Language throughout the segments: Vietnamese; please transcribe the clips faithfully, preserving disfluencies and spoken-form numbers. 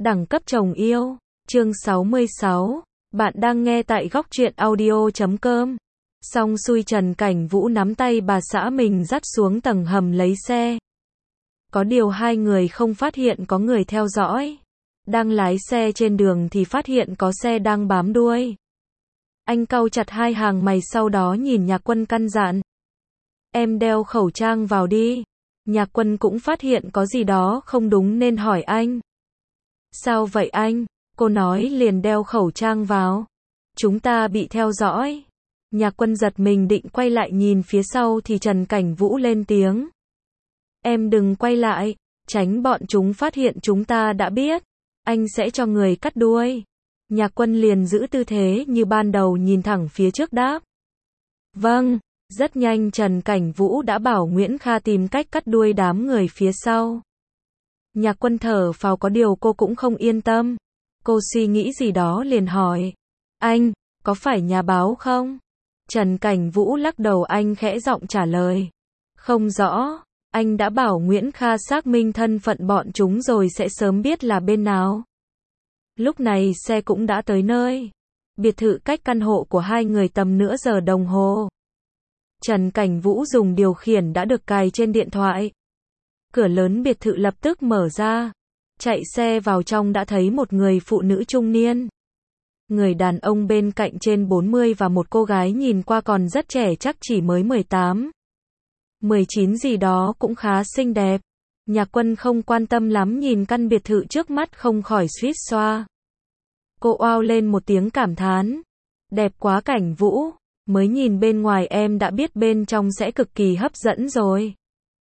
Đẳng cấp chồng yêu. Chương sáu mươi sáu. Bạn đang nghe tại góc truyện audio chấm com. Xong xuôi Trần Cảnh Vũ nắm tay bà xã mình dắt xuống tầng hầm lấy xe. Có điều hai người không phát hiện có người theo dõi. Đang lái xe trên đường thì phát hiện có xe đang bám đuôi. Anh cau chặt hai hàng mày sau đó nhìn Nhạc Quân căn dặn. Em đeo khẩu trang vào đi. Nhạc Quân cũng phát hiện có gì đó không đúng nên hỏi anh. Sao vậy anh? Cô nói liền đeo khẩu trang vào. Chúng ta bị theo dõi. Nhạc Quân giật mình định quay lại nhìn phía sau thì Trần Cảnh Vũ lên tiếng. Em đừng quay lại, tránh bọn chúng phát hiện chúng ta đã biết. Anh sẽ cho người cắt đuôi. Nhạc Quân liền giữ tư thế như ban đầu nhìn thẳng phía trước đáp. Vâng, rất nhanh Trần Cảnh Vũ đã bảo Nguyễn Kha tìm cách cắt đuôi đám người phía sau. Nhạc Quân thở phào có điều cô cũng không yên tâm. Cô suy nghĩ gì đó liền hỏi. Anh, có phải nhà báo không? Trần Cảnh Vũ lắc đầu anh khẽ giọng trả lời. Không rõ, anh đã bảo Nguyễn Kha xác minh thân phận bọn chúng rồi sẽ sớm biết là bên nào. Lúc này xe cũng đã tới nơi. Biệt thự cách căn hộ của hai người tầm nửa giờ đồng hồ. Trần Cảnh Vũ dùng điều khiển đã được cài trên điện thoại. Cửa lớn biệt thự lập tức mở ra. Chạy xe vào trong đã thấy một người phụ nữ trung niên. Người đàn ông bên cạnh trên bốn mươi và một cô gái nhìn qua còn rất trẻ chắc chỉ mới mười tám. mười chín gì đó cũng khá xinh đẹp. Nhạc Quân không quan tâm lắm nhìn căn biệt thự trước mắt không khỏi suýt xoa. Cô oao lên một tiếng cảm thán. Đẹp quá Cảnh Vũ, mới nhìn bên ngoài em đã biết bên trong sẽ cực kỳ hấp dẫn rồi.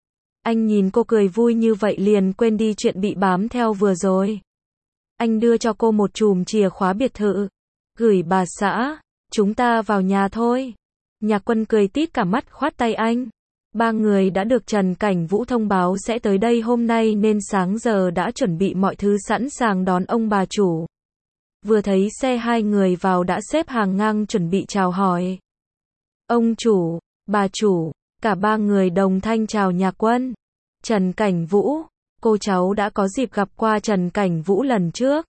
Anh nhìn cô cười vui như vậy liền quên đi chuyện bị bám theo vừa rồi. Anh đưa cho cô một chùm chìa khóa biệt thự. Gửi bà xã, chúng ta vào nhà thôi. Nhạc Quân cười tít cả mắt khoát tay anh. Ba người đã được Trần Cảnh Vũ thông báo sẽ tới đây hôm nay nên sáng giờ đã chuẩn bị mọi thứ sẵn sàng đón ông bà chủ. Vừa thấy xe hai người vào đã xếp hàng ngang chuẩn bị chào hỏi. Ông chủ, bà chủ, cả ba người đồng thanh chào Nhạc Quân. Trần Cảnh Vũ, cô cháu đã có dịp gặp qua Trần Cảnh Vũ lần trước.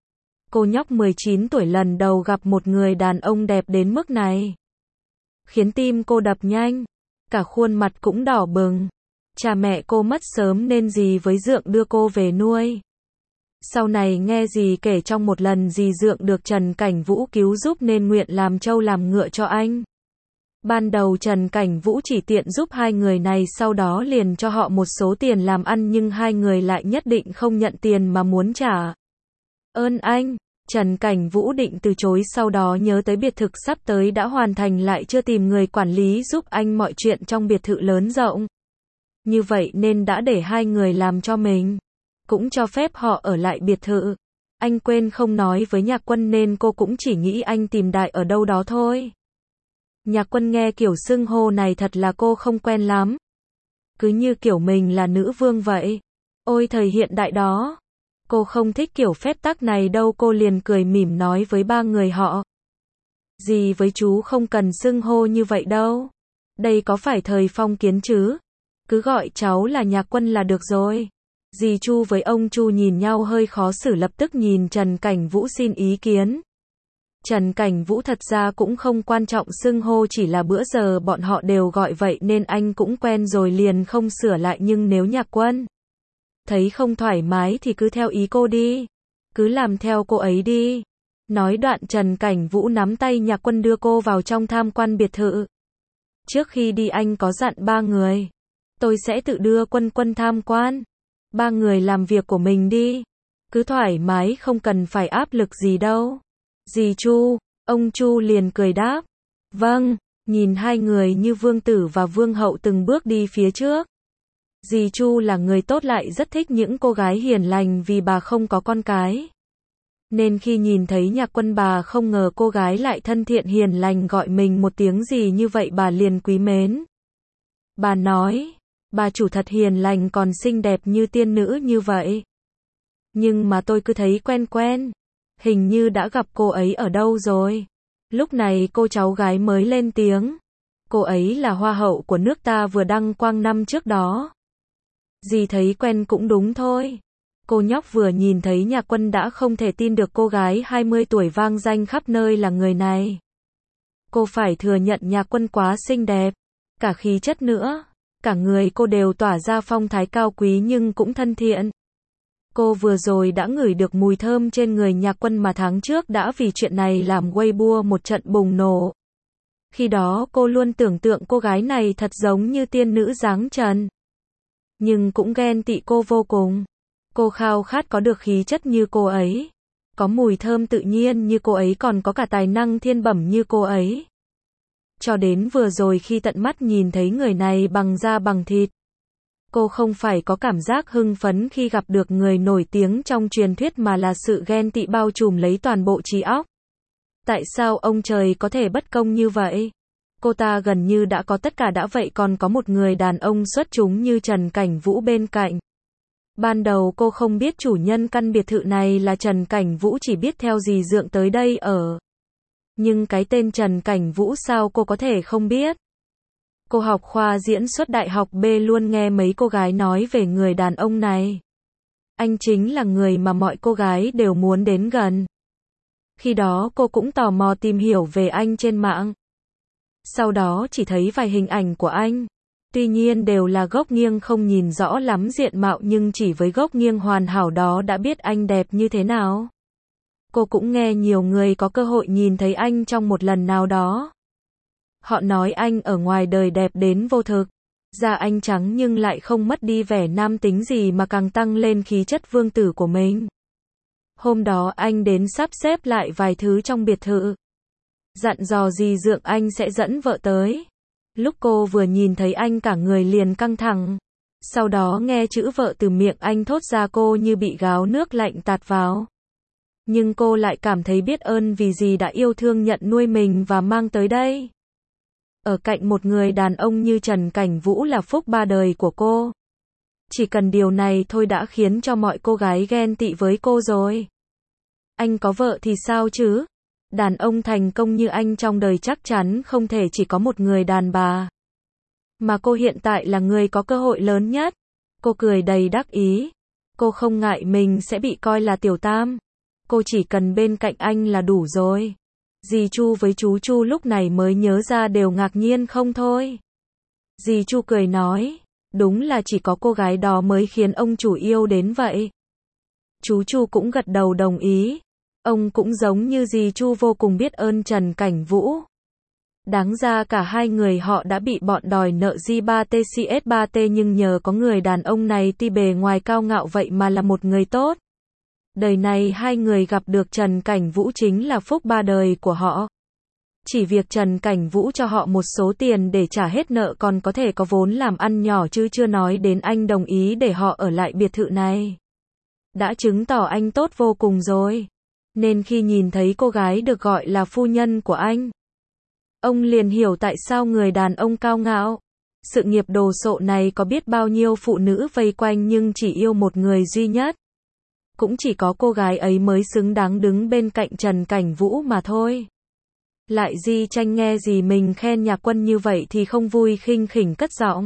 Cô nhóc mười chín tuổi lần đầu gặp một người đàn ông đẹp đến mức này. Khiến tim cô đập nhanh. Cả khuôn mặt cũng đỏ bừng. Cha mẹ cô mất sớm nên dì với Dượng đưa cô về nuôi. Sau này nghe dì kể trong một lần dì Dượng được Trần Cảnh Vũ cứu giúp nên nguyện làm trâu làm ngựa cho anh. Ban đầu Trần Cảnh Vũ chỉ tiện giúp hai người này sau đó liền cho họ một số tiền làm ăn nhưng hai người lại nhất định không nhận tiền mà muốn trả. Ơn anh, Trần Cảnh Vũ định từ chối sau đó nhớ tới biệt thự sắp tới đã hoàn thành lại chưa tìm người quản lý giúp anh mọi chuyện trong biệt thự lớn rộng. Như vậy nên đã để hai người làm cho mình. Cũng cho phép họ ở lại biệt thự. Anh quên không nói với Nhạc Quân nên cô cũng chỉ nghĩ anh tìm đại ở đâu đó thôi. Nhạc Quân nghe kiểu xưng hô này thật là cô không quen lắm. Cứ như kiểu mình là nữ vương vậy. Ôi thời hiện đại đó. Cô không thích kiểu phép tắc này đâu cô liền cười mỉm nói với ba người họ. Dì với chú không cần xưng hô như vậy đâu. Đây có phải thời phong kiến chứ? Cứ gọi cháu là Nhạc Quân là được rồi. Dì Chu với ông Chu nhìn nhau hơi khó xử lập tức nhìn Trần Cảnh Vũ xin ý kiến. Trần Cảnh Vũ thật ra cũng không quan trọng xưng hô chỉ là bữa giờ bọn họ đều gọi vậy nên anh cũng quen rồi liền không sửa lại nhưng nếu Nhạc Quân thấy không thoải mái thì cứ theo ý cô đi. Cứ làm theo cô ấy đi. Nói đoạn Trần Cảnh Vũ nắm tay Nhạc Quân đưa cô vào trong tham quan biệt thự. Trước khi đi anh có dặn ba người. Tôi sẽ tự đưa Quân Quân tham quan. Ba người làm việc của mình đi. Cứ thoải mái không cần phải áp lực gì đâu. Dì Chu, ông Chu liền cười đáp. Vâng, nhìn hai người như vương tử và vương hậu từng bước đi phía trước. Dì Chu là người tốt lại rất thích những cô gái hiền lành vì bà không có con cái. Nên khi nhìn thấy Nhạc Quân bà không ngờ cô gái lại thân thiện hiền lành gọi mình một tiếng gì như vậy bà liền quý mến. Bà nói, bà chủ thật hiền lành còn xinh đẹp như tiên nữ như vậy. Nhưng mà tôi cứ thấy quen quen. Hình như đã gặp cô ấy ở đâu rồi. Lúc này cô cháu gái mới lên tiếng. Cô ấy là hoa hậu của nước ta vừa đăng quang năm trước đó. Dì thấy quen cũng đúng thôi. Cô nhóc vừa nhìn thấy Nhạc Quân đã không thể tin được cô gái hai mươi tuổi vang danh khắp nơi là người này. Cô phải thừa nhận Nhạc Quân quá xinh đẹp, cả khí chất nữa, cả người cô đều tỏa ra phong thái cao quý nhưng cũng thân thiện. Cô vừa rồi đã ngửi được mùi thơm trên người Nhạc Quân mà tháng trước đã vì chuyện này làm Weibo một trận bùng nổ. Khi đó cô luôn tưởng tượng cô gái này thật giống như tiên nữ dáng trần. Nhưng cũng ghen tị cô vô cùng. Cô khao khát có được khí chất như cô ấy, có mùi thơm tự nhiên như cô ấy, còn có cả tài năng thiên bẩm như cô ấy. Cho đến vừa rồi khi tận mắt nhìn thấy người này bằng da bằng thịt, cô không phải có cảm giác hưng phấn khi gặp được người nổi tiếng trong truyền thuyết mà là sự ghen tị bao trùm lấy toàn bộ trí óc. Tại sao ông trời có thể bất công như vậy? Cô ta gần như đã có tất cả đã vậy còn có một người đàn ông xuất chúng như Trần Cảnh Vũ bên cạnh. Ban đầu cô không biết chủ nhân căn biệt thự này là Trần Cảnh Vũ, chỉ biết theo dì Dượng tới đây ở. Nhưng cái tên Trần Cảnh Vũ sao cô có thể không biết? Cô học khoa diễn xuất đại học B luôn nghe mấy cô gái nói về người đàn ông này. Anh chính là người mà mọi cô gái đều muốn đến gần. Khi đó cô cũng tò mò tìm hiểu về anh trên mạng. Sau đó chỉ thấy vài hình ảnh của anh. Tuy nhiên đều là góc nghiêng không nhìn rõ lắm diện mạo nhưng chỉ với góc nghiêng hoàn hảo đó đã biết anh đẹp như thế nào. Cô cũng nghe nhiều người có cơ hội nhìn thấy anh trong một lần nào đó. Họ nói anh ở ngoài đời đẹp đến vô thực. Da anh trắng nhưng lại không mất đi vẻ nam tính gì mà càng tăng lên khí chất vương tử của mình. Hôm đó anh đến sắp xếp lại vài thứ trong biệt thự. Dặn dò dì Dượng anh sẽ dẫn vợ tới. Lúc cô vừa nhìn thấy anh cả người liền căng thẳng. Sau đó nghe chữ vợ từ miệng anh thốt ra cô như bị gáo nước lạnh tạt vào. Nhưng cô lại cảm thấy biết ơn vì dì đã yêu thương nhận nuôi mình và mang tới đây. Ở cạnh một người đàn ông như Trần Cảnh Vũ là phúc ba đời của cô. Chỉ cần điều này thôi đã khiến cho mọi cô gái ghen tị với cô rồi. Anh có vợ thì sao chứ? Đàn ông thành công như anh trong đời chắc chắn không thể chỉ có một người đàn bà. Mà cô hiện tại là người có cơ hội lớn nhất. Cô cười đầy đắc ý. Cô không ngại mình sẽ bị coi là tiểu tam. Cô chỉ cần bên cạnh anh là đủ rồi. Dì Chu với chú Chu lúc này mới nhớ ra đều ngạc nhiên không thôi. Dì Chu cười nói, đúng là chỉ có cô gái đó mới khiến ông chủ yêu đến vậy. Chú Chu cũng gật đầu đồng ý. Ông cũng giống như dì Chu vô cùng biết ơn Trần Cảnh Vũ. Đáng ra cả hai người họ đã bị bọn đòi nợ G ba T C S ba T nhưng nhờ có người đàn ông này tuy bề ngoài cao ngạo vậy mà là một người tốt. Đời này hai người gặp được Trần Cảnh Vũ chính là phúc ba đời của họ. Chỉ việc Trần Cảnh Vũ cho họ một số tiền để trả hết nợ còn có thể có vốn làm ăn nhỏ chứ chưa nói đến anh đồng ý để họ ở lại biệt thự này. Đã chứng tỏ anh tốt vô cùng rồi. Nên khi nhìn thấy cô gái được gọi là phu nhân của anh, ông liền hiểu tại sao người đàn ông cao ngạo, sự nghiệp đồ sộ này có biết bao nhiêu phụ nữ vây quanh nhưng chỉ yêu một người duy nhất. Cũng chỉ có cô gái ấy mới xứng đáng đứng bên cạnh Trần Cảnh Vũ mà thôi. Lại Di Tranh nghe gì mình khen Nhạc Quân như vậy thì không vui khinh khỉnh cất giọng.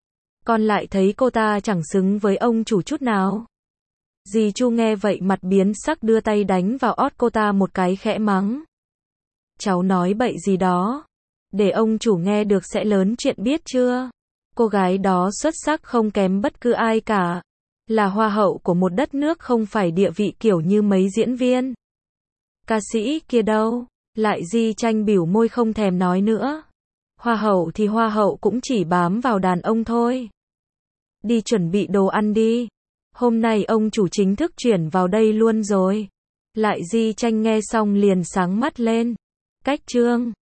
Con lại thấy cô ta chẳng xứng với ông chủ chút nào. Dì Chu nghe vậy mặt biến sắc đưa tay đánh vào ót cô ta một cái khẽ mắng. Cháu nói bậy gì đó. Để ông chủ nghe được sẽ lớn chuyện biết chưa. Cô gái đó xuất sắc không kém bất cứ ai cả. Là hoa hậu của một đất nước không phải địa vị kiểu như mấy diễn viên. Ca sĩ kia đâu. Lại Di Tranh biểu môi không thèm nói nữa. Hoa hậu thì hoa hậu cũng chỉ bám vào đàn ông thôi. Đi chuẩn bị đồ ăn đi. Hôm nay ông chủ chính thức chuyển vào đây luôn rồi. Lại Di Tranh nghe xong liền sáng mắt lên. Cách chương